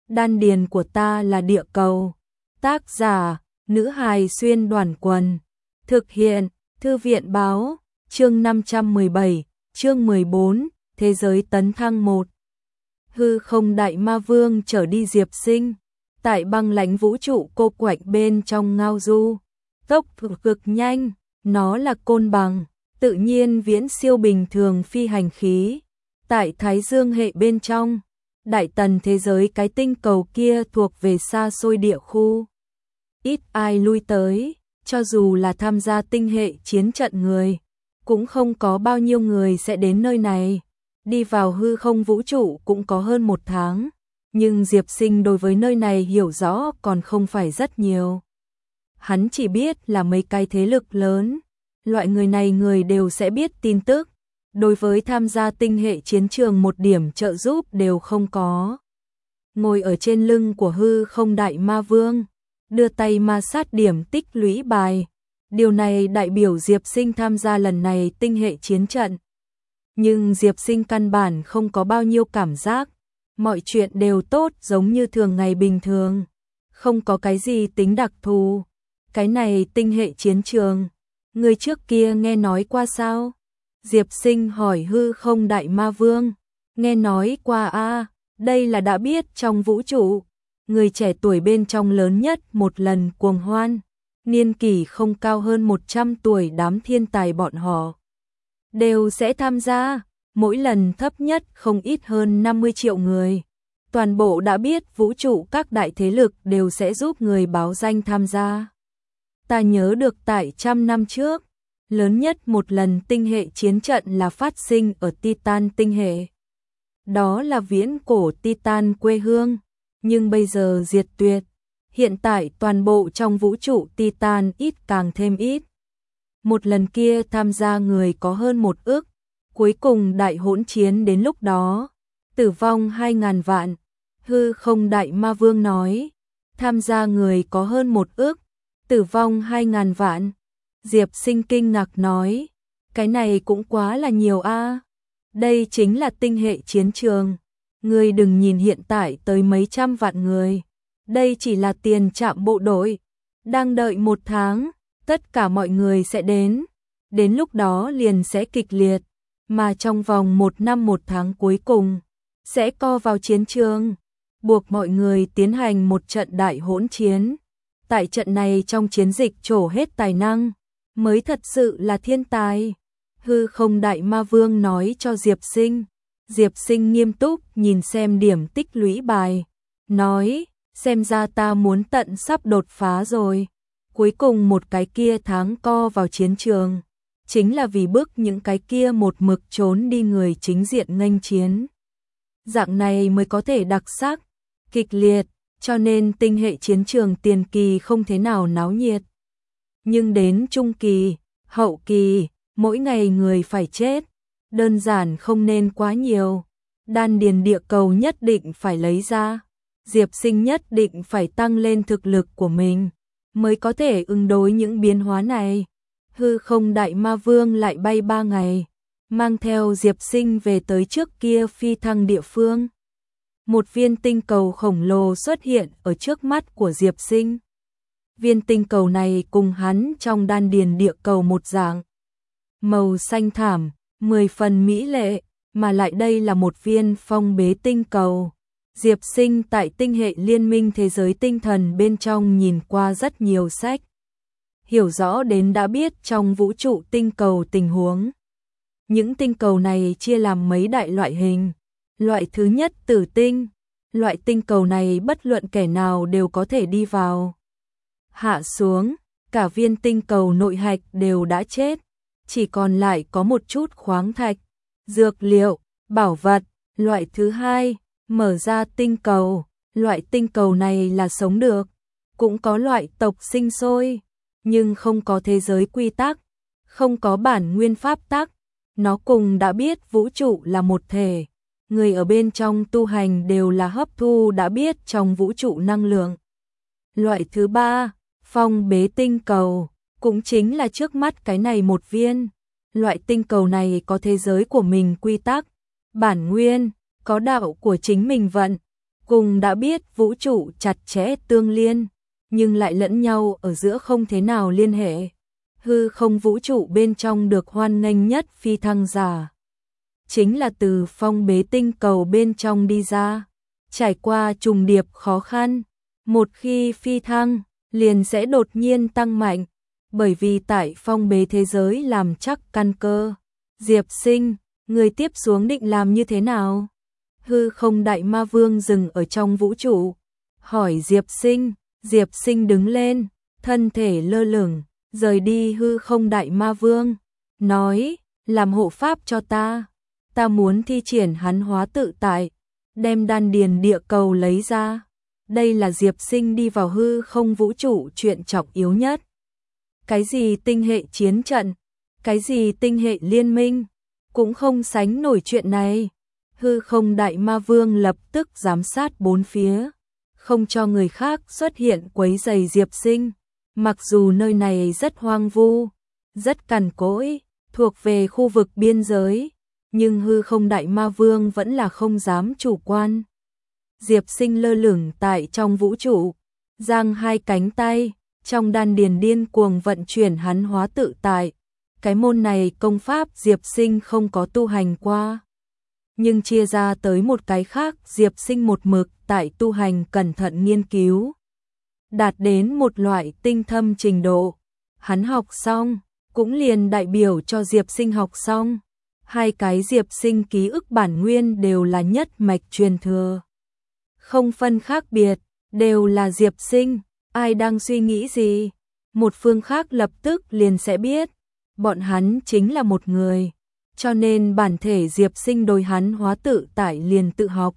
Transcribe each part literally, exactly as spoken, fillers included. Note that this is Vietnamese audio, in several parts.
Đan điền của ta là địa cầu. Tác giả, nữ hài xuyên đoàn quần. Thực hiện, thư viện báo, chương năm trăm mười bảy, chương mười bốn, thế giới tấn thăng một. Hư không đại ma vương trở đi Diệp Sinh, tại băng lãnh vũ trụ cô quạnh bên trong ngao du. Tốc cực nhanh, nó là côn bằng, tự nhiên viễn siêu bình thường phi hành khí. Tại Thái Dương hệ bên trong, đại tần thế giới cái tinh cầu kia thuộc về xa xôi địa khu. Ít ai lui tới, cho dù là tham gia tinh hệ chiến trận người, cũng không có bao nhiêu người sẽ đến nơi này. Đi vào hư không vũ trụ cũng có hơn một tháng, nhưng Diệp Sinh đối với nơi này hiểu rõ còn không phải rất nhiều. Hắn chỉ biết là mấy cái thế lực lớn, loại người này người đều sẽ biết tin tức. Đối với tham gia tinh hệ chiến trường một điểm trợ giúp đều không có. Ngồi ở trên lưng của hư không đại ma vương, đưa tay ma sát điểm tích lũy bài. Điều này đại biểu Diệp Sinh tham gia lần này tinh hệ chiến trận. Nhưng Diệp Sinh căn bản không có bao nhiêu cảm giác. Mọi chuyện đều tốt giống như thường ngày bình thường. Không có cái gì tính đặc thù. Cái này tinh hệ chiến trường, người trước kia nghe nói qua sao? Diệp Sinh hỏi hư không đại ma vương. Nghe nói qua a, đây là đã biết trong vũ trụ. Người trẻ tuổi bên trong lớn nhất một lần cuồng hoan. Niên kỷ không cao hơn một trăm tuổi đám thiên tài bọn họ đều sẽ tham gia. Mỗi lần thấp nhất không ít hơn năm mươi triệu người. Toàn bộ đã biết vũ trụ các đại thế lực đều sẽ giúp người báo danh tham gia. Ta nhớ được tại trăm năm trước, lớn nhất một lần tinh hệ chiến trận là phát sinh ở Titan tinh hệ. Đó là viễn cổ Titan quê hương, nhưng bây giờ diệt tuyệt. Hiện tại toàn bộ trong vũ trụ Titan ít càng thêm ít. Một lần kia tham gia người có hơn một ức, cuối cùng đại hỗn chiến đến lúc đó, tử vong hai ngàn vạn. Hư không đại ma vương nói, tham gia người có hơn một ức, tử vong hai ngàn vạn. Diệp Sinh kinh ngạc nói, cái này cũng quá là nhiều a. Đây chính là tinh hệ chiến trường. Người đừng nhìn hiện tại tới mấy trăm vạn người. Đây chỉ là tiền trạm bộ đội. Đang đợi một tháng, tất cả mọi người sẽ đến. Đến lúc đó liền sẽ kịch liệt. Mà trong vòng một năm một tháng cuối cùng, sẽ co vào chiến trường. Buộc mọi người tiến hành một trận đại hỗn chiến. Tại trận này trong chiến dịch trổ hết tài năng, mới thật sự là thiên tài. Hư không đại ma vương nói cho Diệp Sinh. Diệp Sinh nghiêm túc nhìn xem điểm tích lũy bài. Nói, xem ra ta muốn tận sắp đột phá rồi. Cuối cùng một cái kia tháng co vào chiến trường. Chính là vì bức những cái kia một mực trốn đi người chính diện nghênh chiến. Dạng này mới có thể đặc sắc, kịch liệt, cho nên tinh hệ chiến trường tiền kỳ không thế nào náo nhiệt. Nhưng đến trung kỳ, hậu kỳ, mỗi ngày người phải chết, đơn giản không nên quá nhiều. Đan điền địa cầu nhất định phải lấy ra. Diệp Sinh nhất định phải tăng lên thực lực của mình, mới có thể ứng đối những biến hóa này. Hư không đại ma vương lại bay ba ngày, mang theo Diệp Sinh về tới trước kia phi thăng địa phương. Một viên tinh cầu khổng lồ xuất hiện ở trước mắt của Diệp Sinh. Viên tinh cầu này cùng hắn trong đan điền địa cầu một dạng. Màu xanh thảm, mười phần mỹ lệ, mà lại đây là một viên phong bế tinh cầu. Diệp Sinh tại tinh hệ liên minh thế giới tinh thần bên trong nhìn qua rất nhiều sách. Hiểu rõ đến đã biết trong vũ trụ tinh cầu tình huống. Những tinh cầu này chia làm mấy đại loại hình. Loại thứ nhất tử tinh. Loại tinh cầu này bất luận kẻ nào đều có thể đi vào. Hạ xuống, cả viên tinh cầu nội hạch đều đã chết. Chỉ còn lại có một chút khoáng thạch, dược liệu, bảo vật. Loại thứ hai, mở ra tinh cầu. Loại tinh cầu này là sống được. Cũng có loại tộc sinh sôi, nhưng không có thế giới quy tắc, không có bản nguyên pháp tắc. Nó cùng đã biết vũ trụ là một thể. Người ở bên trong tu hành đều là hấp thu đã biết trong vũ trụ năng lượng. Loại thứ ba, phong bế tinh cầu, cũng chính là trước mắt cái này một viên. Loại tinh cầu này có thế giới của mình quy tắc, bản nguyên, có đạo của chính mình vận. cùng đã biết vũ trụ chặt chẽ tương liên, nhưng lại lẫn nhau ở giữa không thế nào liên hệ. Hư không vũ trụ bên trong được hoan nghênh nhất phi thăng giả, chính là từ phong bế tinh cầu bên trong đi ra, trải qua trùng điệp khó khăn, một khi phi thăng, liền sẽ đột nhiên tăng mạnh, bởi vì tại phong bế thế giới làm chắc căn cơ. Diệp Sinh, người tiếp xuống định làm như thế nào? Hư không đại ma vương dừng ở trong vũ trụ, hỏi Diệp Sinh. Diệp Sinh đứng lên, thân thể lơ lửng, rời đi hư không đại ma vương, nói, làm hộ pháp cho ta, ta muốn thi triển hắn hóa tự tại, đem đan điền địa cầu lấy ra. Đây là Diệp Sinh đi vào hư không vũ trụ chuyện trọng yếu nhất. Cái gì tinh hệ chiến trận, cái gì tinh hệ liên minh, cũng không sánh nổi chuyện này. Hư không đại ma vương lập tức giám sát bốn phía, không cho người khác xuất hiện quấy rầy Diệp Sinh. Mặc dù nơi này rất hoang vu, rất cằn cỗi, thuộc về khu vực biên giới, nhưng hư không đại ma vương vẫn là không dám chủ quan. Diệp Sinh lơ lửng tại trong vũ trụ, giang hai cánh tay, trong đan điền điên cuồng vận chuyển hắn hóa tự tại. Cái môn này công pháp Diệp Sinh không có tu hành qua, nhưng chia ra tới một cái khác Diệp Sinh một mực tại tu hành cẩn thận nghiên cứu, đạt đến một loại tinh thâm trình độ. Hắn học xong, cũng liền đại biểu cho Diệp Sinh học xong. Hai cái Diệp Sinh ký ức bản nguyên đều là nhất mạch truyền thừa, không phân khác biệt, đều là Diệp Sinh. Ai đang suy nghĩ gì, một phương khác lập tức liền sẽ biết, bọn hắn chính là một người, cho nên bản thể Diệp Sinh đối hắn hóa tự tại liền tự học.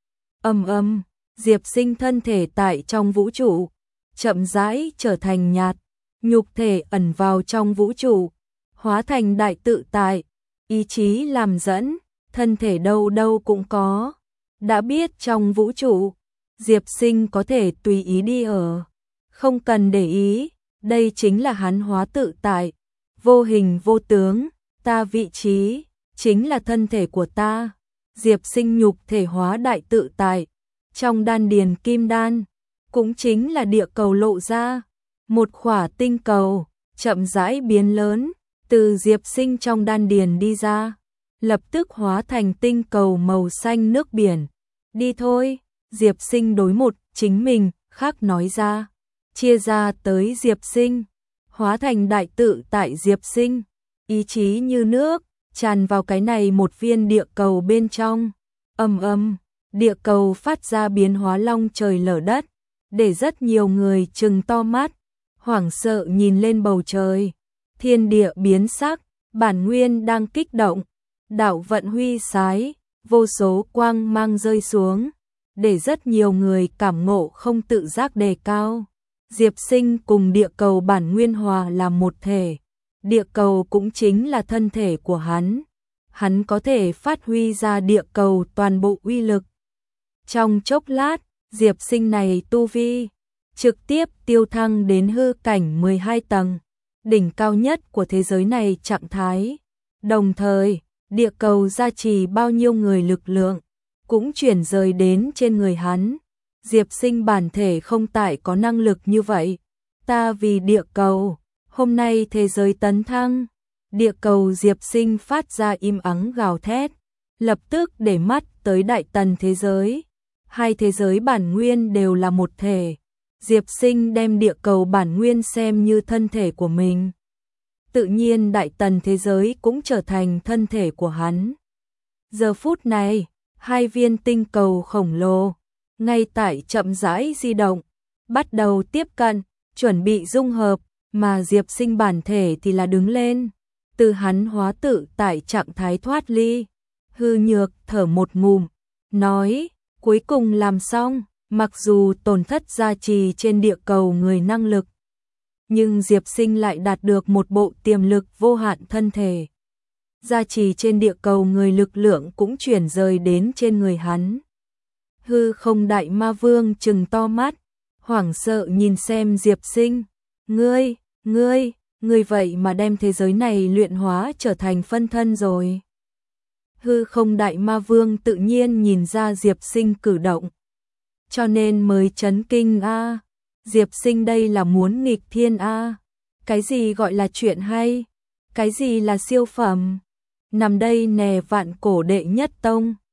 Ầm ầm, Diệp Sinh thân thể tại trong vũ trụ, chậm rãi trở thành nhạt, nhục thể ẩn vào trong vũ trụ, hóa thành đại tự tại, ý chí làm dẫn, thân thể đâu đâu cũng có. Đã biết trong vũ trụ, Diệp Sinh có thể tùy ý đi ở, không cần để ý, đây chính là hắn hóa tự tại, vô hình vô tướng, ta vị trí, chính là thân thể của ta. Diệp Sinh nhục thể hóa đại tự tại, trong đan điền kim đan, cũng chính là địa cầu lộ ra, một khỏa tinh cầu, chậm rãi biến lớn, từ Diệp Sinh trong đan điền đi ra, lập tức hóa thành tinh cầu màu xanh nước biển. Đi thôi, Diệp Sinh đối một chính mình, khác nói ra, chia ra tới Diệp Sinh, hóa thành đại tự tại Diệp Sinh, ý chí như nước, tràn vào cái này một viên địa cầu bên trong. Ầm ầm, địa cầu phát ra biến hóa long trời lở đất, để rất nhiều người trừng to mắt, hoảng sợ nhìn lên bầu trời. Thiên địa biến sắc, bản nguyên đang kích động, đạo vận huy sái, vô số quang mang rơi xuống, để rất nhiều người cảm ngộ không tự giác đề cao. Diệp Sinh cùng địa cầu bản nguyên hòa là một thể, địa cầu cũng chính là thân thể của hắn, hắn có thể phát huy ra địa cầu toàn bộ uy lực. Trong chốc lát, Diệp Sinh này tu vi trực tiếp tiêu thăng đến hư cảnh mười hai tầng, đỉnh cao nhất của thế giới này trạng thái. Đồng thời, địa cầu gia trì bao nhiêu người lực lượng, cũng chuyển rời đến trên người hắn. Diệp Sinh bản thể không tại có năng lực như vậy. Ta vì địa cầu, hôm nay thế giới tấn thăng. Địa cầu Diệp Sinh phát ra im ắng gào thét, lập tức để mắt tới đại tần thế giới. Hai thế giới bản nguyên đều là một thể. Diệp Sinh đem địa cầu bản nguyên xem như thân thể của mình. Tự nhiên đại tần thế giới cũng trở thành thân thể của hắn. Giờ phút này, hai viên tinh cầu khổng lồ, ngay tại chậm rãi di động, bắt đầu tiếp cận, chuẩn bị dung hợp, mà Diệp Sinh bản thể thì là đứng lên, từ hắn hóa tự tại trạng thái thoát ly, hư nhược thở một ngụm, nói, cuối cùng làm xong, mặc dù tổn thất gia trì trên địa cầu người năng lực, nhưng Diệp Sinh lại đạt được một bộ tiềm lực vô hạn thân thể. Gia trì trên địa cầu người lực lượng cũng chuyển rời đến trên người hắn. Hư không đại ma vương trừng to mắt, hoảng sợ nhìn xem Diệp Sinh. Ngươi, ngươi, ngươi vậy mà đem thế giới này luyện hóa trở thành phân thân rồi. Hư không đại ma vương tự nhiên nhìn ra Diệp Sinh cử động. cho nên mới chấn kinh a. Diệp Sinh đây là muốn nghịch thiên a. Cái gì gọi là chuyện hay? Cái gì là siêu phẩm? Nằm đây nè vạn cổ đệ nhất tông.